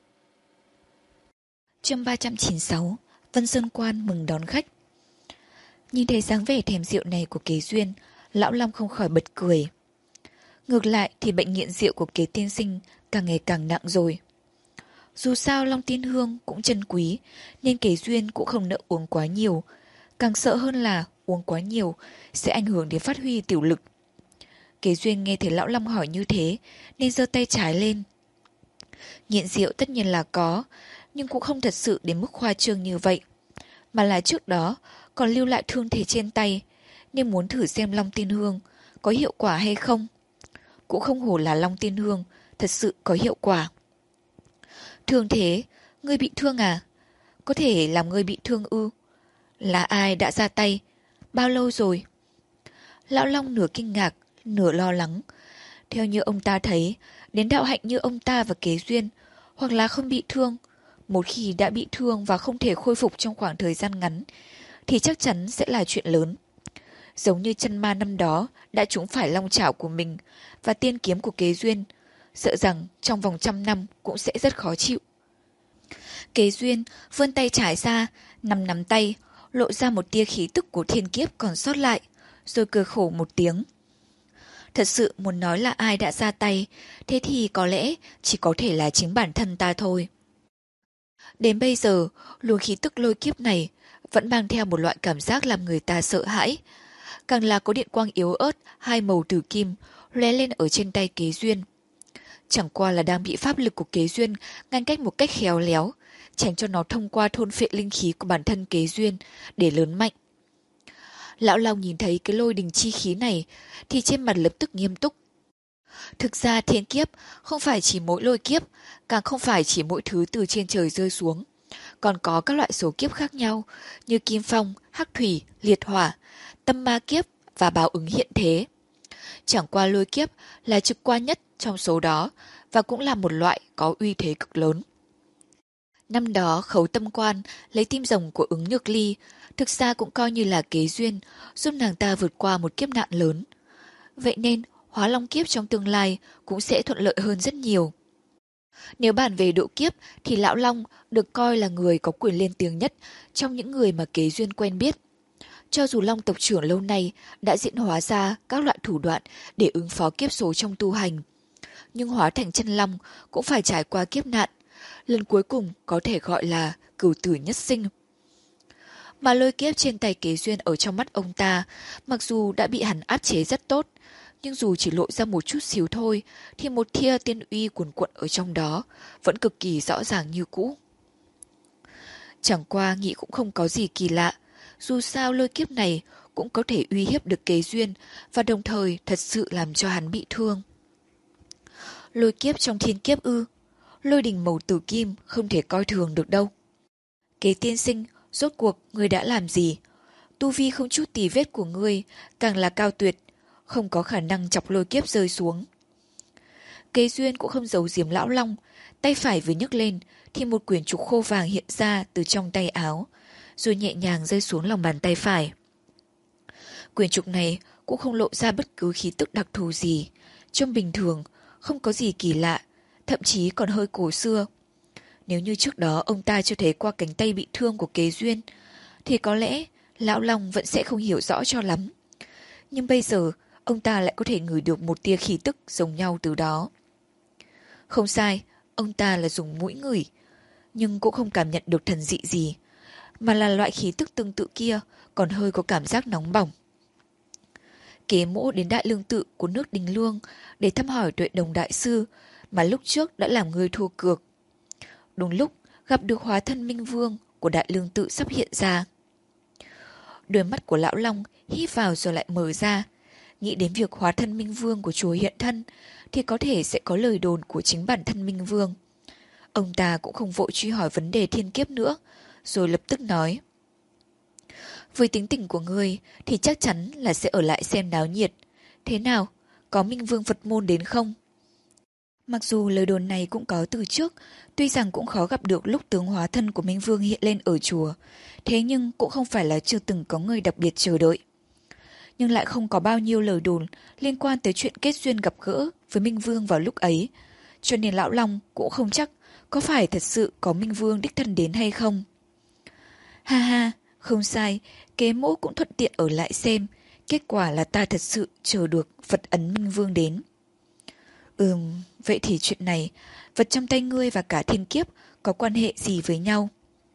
Chương ba trăm chín mươi sáu, Vân Sơn Quan mừng đón khách. Nhìn thấy dáng vẻ thèm rượu này của Kế Duyên, Lão Long không khỏi bật cười. Ngược lại thì bệnh nghiện rượu của Kế tiên sinh càng ngày càng nặng rồi. Dù sao Long tiên hương cũng chân quý, nên Kế Duyên cũng không nỡ uống quá nhiều. Càng sợ hơn là uống quá nhiều sẽ ảnh hưởng đến phát huy tiểu lực. Kế Duyên nghe thấy Lão Long hỏi như thế, nên giơ tay trái lên. Nghiện rượu tất nhiên là có, nhưng cũng không thật sự đến mức khoa trương như vậy. Mà là trước đó còn lưu lại thương thế trên tay, nên muốn thử xem Long tiên hương có hiệu quả hay không. Cũng không hổ là Long tiên hương, thật sự có hiệu quả. Thương thế, ngươi bị thương à? Có thể làm ngươi bị thương ư? Là ai đã ra tay? Bao lâu rồi? Lão Long nửa kinh ngạc, nửa lo lắng. Theo như ông ta thấy, đến đạo hạnh như ông ta và Kế Duyên, hoặc là không bị thương, một khi đã bị thương và không thể khôi phục trong khoảng thời gian ngắn, thì chắc chắn sẽ là chuyện lớn. Giống như chân ma năm đó đã trúng phải long chảo của mình và tiên kiếm của Kế Duyên, sợ rằng trong vòng trăm năm cũng sẽ rất khó chịu. Kế Duyên vươn tay trái ra, nắm nắm tay, lộ ra một tia khí tức của thiên kiếp còn sót lại, rồi cười khổ một tiếng. Thật sự muốn nói là ai đã ra tay, thế thì có lẽ chỉ có thể là chính bản thân ta thôi. Đến bây giờ, luồng khí tức lôi kiếp này vẫn mang theo một loại cảm giác làm người ta sợ hãi. Càng là có điện quang yếu ớt, hai màu tử kim, lóe lên ở trên tay Kế Duyên. Chẳng qua là đang bị pháp lực của Kế Duyên ngăn cách một cách khéo léo, tránh cho nó thông qua thôn phệ linh khí của bản thân Kế Duyên để lớn mạnh. Lão Long nhìn thấy cái lôi đình chi khí này thì trên mặt lập tức nghiêm túc. Thực ra thiên kiếp không phải chỉ mỗi lôi kiếp, càng không phải chỉ mỗi thứ từ trên trời rơi xuống. Còn có các loại số kiếp khác nhau như kim phong, hắc thủy, liệt hỏa, tâm ma kiếp và báo ứng hiện thế. Chẳng qua lôi kiếp là trực quan nhất trong số đó và cũng là một loại có uy thế cực lớn. Năm đó Khấu Tâm Quan lấy tim rồng của ứng Nhược Ly, thực ra cũng coi như là Kế Duyên, giúp nàng ta vượt qua một kiếp nạn lớn. Vậy nên hóa long kiếp trong tương lai cũng sẽ thuận lợi hơn rất nhiều. Nếu bàn về độ kiếp thì Lão Long được coi là người có quyền lên tiếng nhất trong những người mà Kế Duyên quen biết. Cho dù Long tộc trưởng lâu nay đã diễn hóa ra các loại thủ đoạn để ứng phó kiếp số trong tu hành, nhưng hóa thành chân long cũng phải trải qua kiếp nạn. Lần cuối cùng có thể gọi là cửu tử nhất sinh. Mà lôi kiếp trên tay Kế Duyên ở trong mắt ông ta, mặc dù đã bị hắn áp chế rất tốt, nhưng dù chỉ lộ ra một chút xíu thôi, thì một tia tiên uy cuồn cuộn ở trong đó vẫn cực kỳ rõ ràng như cũ. Chẳng qua nghĩ cũng không có gì kỳ lạ, dù sao lôi kiếp này cũng có thể uy hiếp được Kế Duyên và đồng thời thật sự làm cho hắn bị thương. Lôi kiếp trong thiên kiếp ư? Lôi đình màu tử kim không thể coi thường được đâu. Kế tiên sinh, rốt cuộc ngươi đã làm gì? Tu vi không chút tì vết của ngươi càng là cao tuyệt, không có khả năng chọc lôi kiếp rơi xuống. Kế Duyên cũng không giấu giếm Lão Long, tay phải vừa nhấc lên thì một quyển trục khô vàng hiện ra từ trong tay áo, rồi nhẹ nhàng rơi xuống lòng bàn tay phải. Quyển trục này cũng không lộ ra bất cứ khí tức đặc thù gì, trông bình thường, không có gì kỳ lạ, thậm chí còn hơi cổ xưa. Nếu như trước đó ông ta chưa thấy qua cánh tay bị thương của Kế Duyên, thì có lẽ Lão Long vẫn sẽ không hiểu rõ cho lắm. Nhưng bây giờ, ông ta lại có thể ngửi được một tia khí tức giống nhau từ đó. Không sai, ông ta là dùng mũi ngửi, nhưng cũng không cảm nhận được thần dị gì, mà là loại khí tức tương tự kia còn hơi có cảm giác nóng bỏng. Kế Mỗ đến Đại Lương Tự của nước Đình Lương để thăm hỏi Tuệ Đồng Đại Sư mà lúc trước đã làm người thua cược. Đúng lúc gặp được hóa thân Minh Vương của Đại Lương Tự sắp hiện ra. Đôi mắt của Lão Long hít vào rồi lại mở ra, nghĩ đến việc hóa thân Minh Vương của chùa hiện thân thì có thể sẽ có lời đồn của chính bản thân Minh Vương. Ông ta cũng không vội truy hỏi vấn đề thiên kiếp nữa, rồi lập tức nói: với tính tình của ngươi thì chắc chắn là sẽ ở lại xem náo nhiệt. Thế nào, có Minh Vương Phật môn đến không? Mặc dù lời đồn này cũng có từ trước, tuy rằng cũng khó gặp được lúc tướng hóa thân của Minh Vương hiện lên ở chùa, thế nhưng cũng không phải là chưa từng có người đặc biệt chờ đợi. Nhưng lại không có bao nhiêu lời đồn liên quan tới chuyện kết duyên gặp gỡ với Minh Vương vào lúc ấy, cho nên Lão Long cũng không chắc có phải thật sự có Minh Vương đích thân đến hay không. Ha ha, không sai, Kế Mỗ cũng thuận tiện ở lại xem, kết quả là ta thật sự chờ được vật ấn Minh Vương đến. Ừm, vậy thì chuyện này, vật trong tay ngươi và cả thiên kiếp có quan hệ gì với nhau?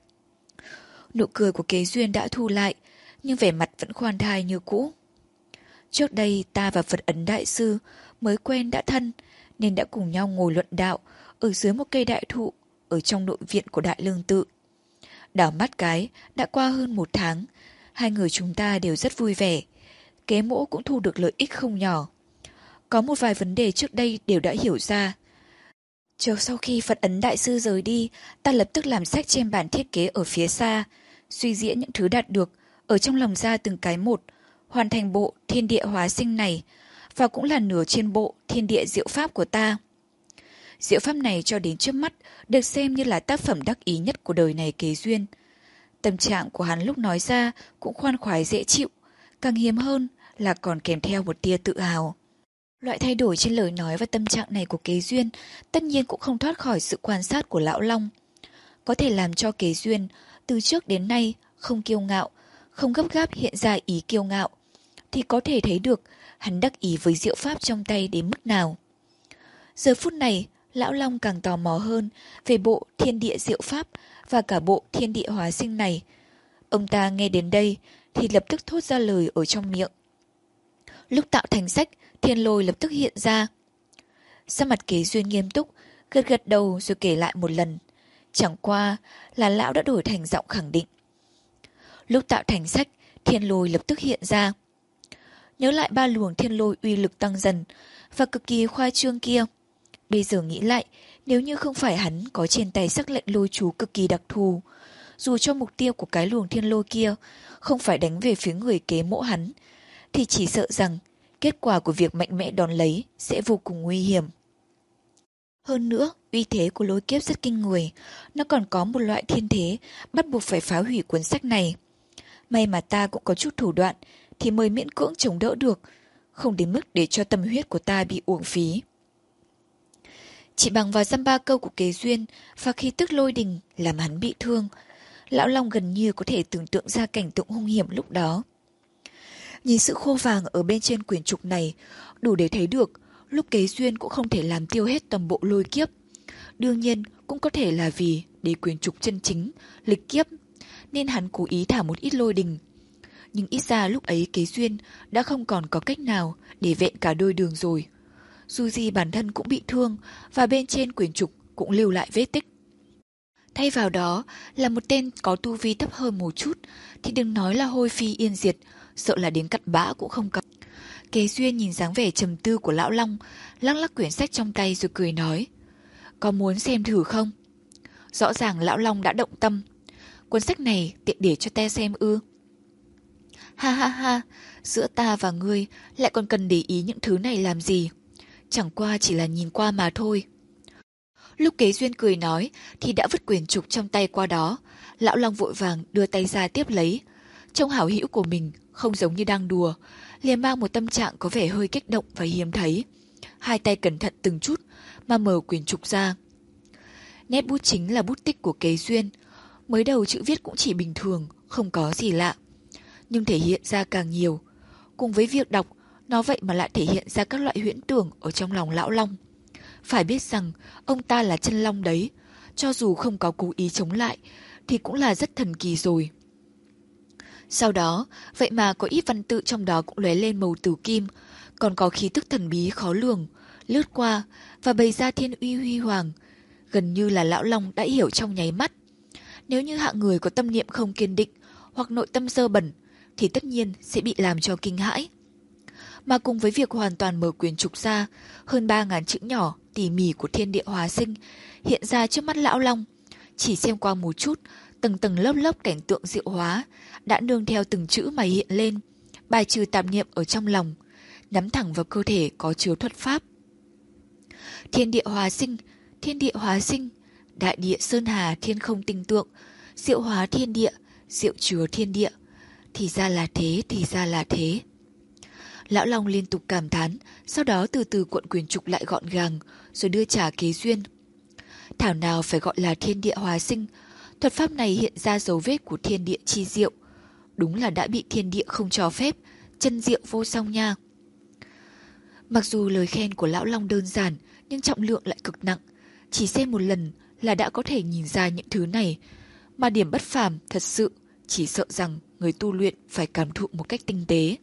Nụ cười của Kế Duyên đã thu lại, nhưng vẻ mặt vẫn khoan thai như cũ. Trước đây ta và Phật ấn đại sư mới quen đã thân, nên đã cùng nhau ngồi luận đạo ở dưới một cây đại thụ ở trong nội viện của Đại Lương Tự. Đảo mắt cái, đã qua hơn một tháng, hai người chúng ta đều rất vui vẻ. Kế Mỗ cũng thu được lợi ích không nhỏ. Có một vài vấn đề trước đây đều đã hiểu ra. Chờ sau khi Phật ấn đại sư rời đi, ta lập tức làm sách trên bản thiết kế ở phía xa, suy diễn những thứ đạt được, ở trong lòng ra từng cái một, hoàn thành bộ thiên địa hóa sinh này, và cũng là nửa trên bộ thiên địa diệu pháp của ta. Diệu pháp này cho đến trước mắt được xem như là tác phẩm đắc ý nhất của đời này Kế Duyên. Tâm trạng của hắn lúc nói ra cũng khoan khoái dễ chịu, càng hiếm hơn là còn kèm theo một tia tự hào. Loại thay đổi trên lời nói và tâm trạng này của Kế Duyên tất nhiên cũng không thoát khỏi sự quan sát của Lão Long. Có thể làm cho Kế Duyên từ trước đến nay không kiêu ngạo, không gấp gáp hiện ra ý kiêu ngạo, thì có thể thấy được hắn đắc ý với diệu pháp trong tay đến mức nào. Giờ phút này, Lão Long càng tò mò hơn về bộ thiên địa diệu pháp và cả bộ thiên địa hóa sinh này. Ông ta nghe đến đây thì lập tức thốt ra lời ở trong miệng. Lúc tạo thành sách, thiên lôi lập tức hiện ra. Sắc mặt Kế Duyên nghiêm túc, gật gật đầu rồi kể lại một lần. Chẳng qua là lão đã đổi thành giọng khẳng định. Lúc tạo thành sách, thiên lôi lập tức hiện ra. Nhớ lại ba luồng thiên lôi uy lực tăng dần và cực kỳ khoa trương kia. Bây giờ nghĩ lại, nếu như không phải hắn có trên tay sắc lệnh lôi chú cực kỳ đặc thù, dù cho mục tiêu của cái luồng thiên lôi kia không phải đánh về phía người Kế Mỗ hắn, thì chỉ sợ rằng kết quả của việc mạnh mẽ đón lấy sẽ vô cùng nguy hiểm. Hơn nữa, uy thế của lôi kiếp rất kinh người, nó còn có một loại thiên thế bắt buộc phải phá hủy cuốn sách này. May mà ta cũng có chút thủ đoạn thì mới miễn cưỡng chống đỡ được, không đến mức để cho tâm huyết của ta bị uổng phí. Chỉ bằng vào dăm ba câu của Kế Duyên và khí tức lôi đình làm hắn bị thương, Lão Long gần như có thể tưởng tượng ra cảnh tượng hung hiểm lúc đó. Nhìn sự khô vàng ở bên trên quyển trục này, đủ để thấy được lúc Kế Duyên cũng không thể làm tiêu hết toàn bộ lôi kiếp. Đương nhiên cũng có thể là vì để quyển trục chân chính, lịch kiếp, nên hắn cố ý thả một ít lôi đình. Nhưng ít ra lúc ấy Kế Duyên đã không còn có cách nào để vẹn cả đôi đường rồi. Dù gì bản thân cũng bị thương và bên trên quyển trục cũng lưu lại vết tích. Thay vào đó là một tên có tu vi thấp hơn một chút thì đừng nói là hôi phi yên diệt, sợ là đến cặn bã cũng không có. Kế Duyên nhìn dáng vẻ trầm tư của Lão Long, lắc lắc quyển sách trong tay rồi cười nói: Có muốn xem thử không? Rõ ràng Lão Long đã động tâm. Cuốn sách này tiện để cho ta xem ư? Ha ha ha, giữa ta và ngươi lại còn cần để ý những thứ này làm gì? Chẳng qua chỉ là nhìn qua mà thôi. Lúc Kế Duyên cười nói thì đã vứt quyển trục trong tay qua đó. Lão Long vội vàng đưa tay ra tiếp lấy. Trông hảo hữu của mình không giống như đang đùa, liền mang một tâm trạng có vẻ hơi kích động và hiếm thấy. Hai tay cẩn thận từng chút mà mở quyển trục ra. Nét bút chính là bút tích của Kế Duyên. Mới đầu chữ viết cũng chỉ bình thường, không có gì lạ, nhưng thể hiện ra càng nhiều. Cùng với việc đọc, nó vậy mà lại thể hiện ra các loại huyễn tưởng ở trong lòng Lão Long. Phải biết rằng ông ta là chân long đấy, cho dù không có cố ý chống lại thì cũng là rất thần kỳ rồi. Sau đó, vậy mà có ít văn tự trong đó cũng lóe lên màu tử kim, còn có khí tức thần bí khó lường, lướt qua và bày ra thiên uy huy hoàng. Gần như là Lão Long đã hiểu trong nháy mắt. Nếu như hạng người có tâm niệm không kiên định hoặc nội tâm dơ bẩn thì tất nhiên sẽ bị làm cho kinh hãi. Mà cùng với việc hoàn toàn mở quyển trục ra, hơn ba ngàn chữ nhỏ tỉ mỉ của thiên địa hóa sinh hiện ra trước mắt Lão Long. Chỉ xem qua một chút, tầng tầng lớp lớp cảnh tượng diệu hóa đã nương theo từng chữ mà hiện lên, bài trừ tạp niệm ở trong lòng, nhắm thẳng vào cơ thể có chứa thuật pháp. Thiên địa hóa sinh, thiên địa hóa sinh, đại địa sơn hà thiên không tinh tượng, diệu hóa thiên địa, diệu chứa thiên địa. Thì ra là thế, thì ra là thế. Lão Long liên tục cảm thán, sau đó từ từ cuộn quyển trục lại gọn gàng, rồi đưa trả Kế Duyên. Thảo nào phải gọi là thiên địa hóa sinh, thuật pháp này hiện ra dấu vết của thiên địa chi diệu. Đúng là đã bị thiên địa không cho phép, chân diệu vô song nha. Mặc dù lời khen của Lão Long đơn giản, nhưng trọng lượng lại cực nặng. Chỉ xem một lần là đã có thể nhìn ra những thứ này, mà điểm bất phàm thật sự chỉ sợ rằng người tu luyện phải cảm thụ một cách tinh tế.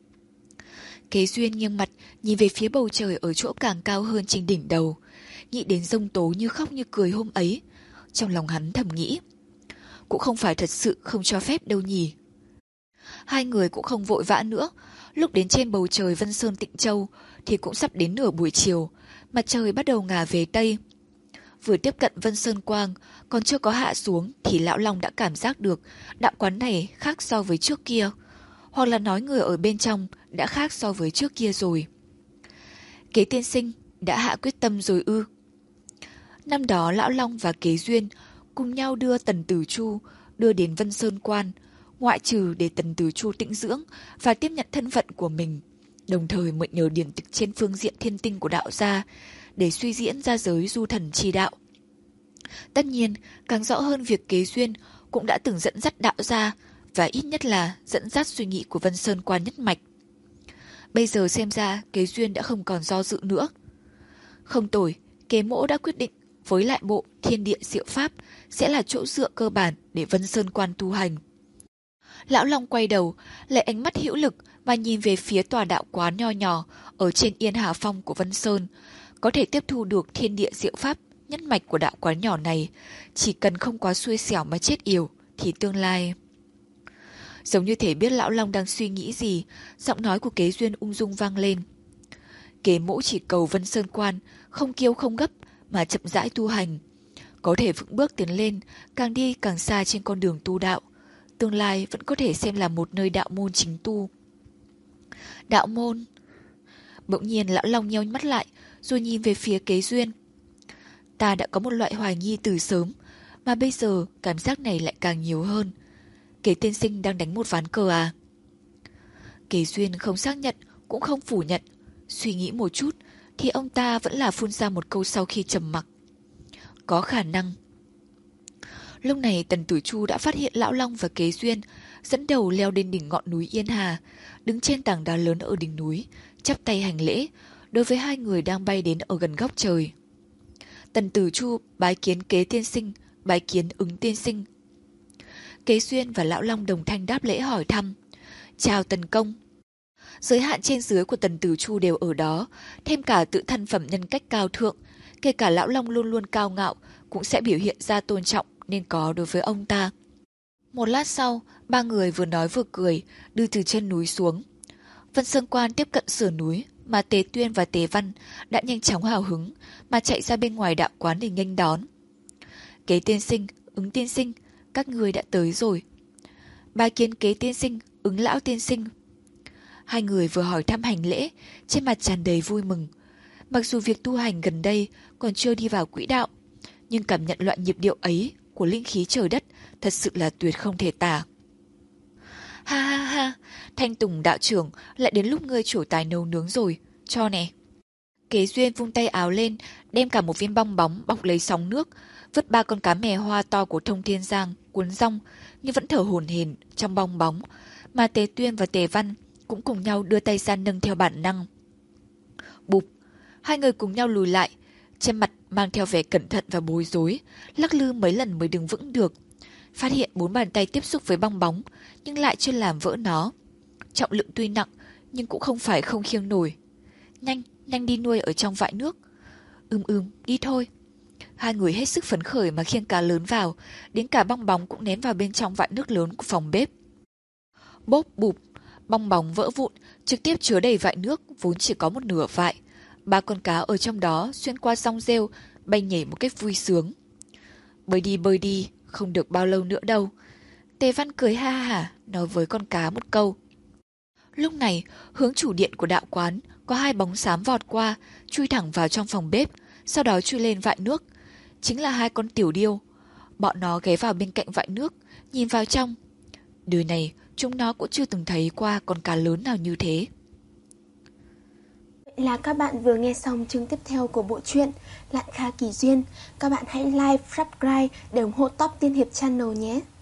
Kế Duyên nghiêng mặt nhìn về phía bầu trời ở chỗ càng cao hơn trên đỉnh đầu, nghĩ đến giông tố như khóc như cười hôm ấy. Trong lòng hắn thầm nghĩ, cũng không phải thật sự không cho phép đâu nhỉ. Hai người cũng không vội vã nữa. Lúc đến trên bầu trời Vân Sơn Tịnh Châu thì cũng sắp đến nửa buổi chiều, mặt trời bắt đầu ngả về Tây. Vừa tiếp cận Vân Sơn Quang, còn chưa có hạ xuống thì Lão Long đã cảm giác được đạo quán này khác so với trước kia, hoặc là nói người ở bên trong đã khác so với trước kia rồi. Kế tiên sinh đã hạ quyết tâm rồi ư? Năm đó Lão Long và Kế Duyên cùng nhau đưa Tần Tử Chu đưa đến Vân Sơn Quan, ngoại trừ để Tần Tử Chu tĩnh dưỡng và tiếp nhận thân phận của mình, đồng thời mượn nhờ điển tịch trên phương diện thiên tinh của đạo gia để suy diễn ra giới du thần chi đạo. Tất nhiên, càng rõ hơn việc Kế Duyên cũng đã từng dẫn dắt đạo gia và ít nhất là dẫn dắt suy nghĩ của Vân Sơn Quan nhất mạch. Bây giờ xem ra Kế Duyên đã không còn do dự nữa. Không tồi, Kế mỗ đã quyết định với lại bộ thiên địa diệu pháp sẽ là chỗ dựa cơ bản để Vân Sơn Quan tu hành. Lão Long quay đầu, lấy ánh mắt hữu lực mà nhìn về phía tòa đạo quán nho nhỏ ở trên Yên Hà Phong của Vân Sơn. Có thể tiếp thu được thiên địa diệu pháp nhất mạch của đạo quán nhỏ này, chỉ cần không quá xui xẻo mà chết yểu thì tương lai... Giống như thể biết Lão Long đang suy nghĩ gì, giọng nói của Kế Duyên ung dung vang lên. Kế mỗ chỉ cầu Vân Sơn Quan không kiêu không gấp mà chậm rãi tu hành, có thể vững bước tiến lên, càng đi càng xa trên con đường tu đạo, tương lai vẫn có thể xem là một nơi đạo môn chính tu. Đạo môn? Bỗng nhiên Lão Long nheo mắt lại, rồi nhìn về phía Kế Duyên. Ta đã có một loại hoài nghi từ sớm, mà bây giờ cảm giác này lại càng nhiều hơn. Kế tiên sinh đang đánh một ván cờ à? Kế Duyên không xác nhận, cũng không phủ nhận. Suy nghĩ một chút, thì ông ta vẫn là phun ra một câu sau khi trầm mặc. Có khả năng. Lúc này Tần Tử Chu đã phát hiện Lão Long và Kế Duyên, dẫn đầu leo lên đỉnh ngọn núi Yên Hà, đứng trên tảng đá lớn ở đỉnh núi, chắp tay hành lễ, đối với hai người đang bay đến ở gần góc trời. Tần Tử Chu bái kiến Kế tiên sinh, bái kiến Ứng tiên sinh. Kế Duyên và Lão Long đồng thanh đáp lễ hỏi thăm. chào tần công. Giới hạn trên dưới của Tần Tử Chu đều ở đó, thêm cả tự thân phẩm nhân cách cao thượng, kể cả Lão Long luôn luôn cao ngạo, cũng sẽ biểu hiện ra tôn trọng nên có đối với ông ta. Một lát sau, ba người vừa nói vừa cười, đi từ trên núi xuống. Vân Sơn Quan tiếp cận sườn núi, mà Tế Tuyên và Tế Văn đã nhanh chóng hào hứng, mà chạy ra bên ngoài đạo quán để nghênh đón. Kế tiên sinh, Ứng tiên sinh, các người đã tới rồi. Ba kiến Kế tiên sinh, Ứng lão tiên sinh. Hai người vừa hỏi thăm hành lễ, trên mặt tràn đầy vui mừng. Mặc dù việc tu hành gần đây còn chưa đi vào quỹ đạo, nhưng cảm nhận loại nhịp điệu ấy của linh khí trời đất thật sự là tuyệt không thể tả. Ha ha ha, Thanh Tùng đạo trưởng, lại đến lúc ngươi trổ tài nấu nướng rồi, cho nè. Kế Duyên vung tay áo lên, đem cả một viên bong bóng bọc lấy sóng nước, vứt ba con cá mè hoa to của Thông Thiên Giang cuốn rong nhưng vẫn thở hổn hển trong bong bóng, mà Tế Tuyên và Tề Văn cũng cùng nhau đưa tay ra nâng theo bản năng. Bụp, hai người cùng nhau lùi lại, trên mặt mang theo vẻ cẩn thận và bối rối, lắc lư mấy lần mới đứng vững được. Phát hiện bốn bàn tay tiếp xúc với bong bóng, nhưng lại chưa làm vỡ nó. Trọng lượng tuy nặng, nhưng cũng không phải không khiêng nổi. Nhanh, nhanh đi nuôi ở trong vại nước. Ưm ưm, đi thôi. Hai người hết sức phấn khởi mà khiêng cá lớn vào, đến cả bong bóng cũng ném vào bên trong vại nước lớn của phòng bếp. Bốp bụp, bong bóng vỡ vụn, trực tiếp chứa đầy vại nước vốn chỉ có một nửa vại. Ba con cá ở trong đó xuyên qua song rêu, bay nhảy một cách vui sướng. Bơi đi bơi đi, không được bao lâu nữa đâu. Tề Văn cười ha hả, nói với con cá một câu. Lúc này, hướng chủ điện của đạo quán, có hai bóng xám vọt qua, chui thẳng vào trong phòng bếp, sau đó chui lên vại nước. Chính là hai con tiểu điêu. Bọn nó ghé vào bên cạnh vại nước, nhìn vào trong. Đời này, chúng nó cũng chưa từng thấy qua con cá lớn nào như thế. Vậy là các bạn vừa nghe xong chương tiếp theo của bộ truyện Lạn Kha Kỳ Duyên. Các bạn hãy like, subscribe để ủng hộ Top Tiên Hiệp Channel nhé.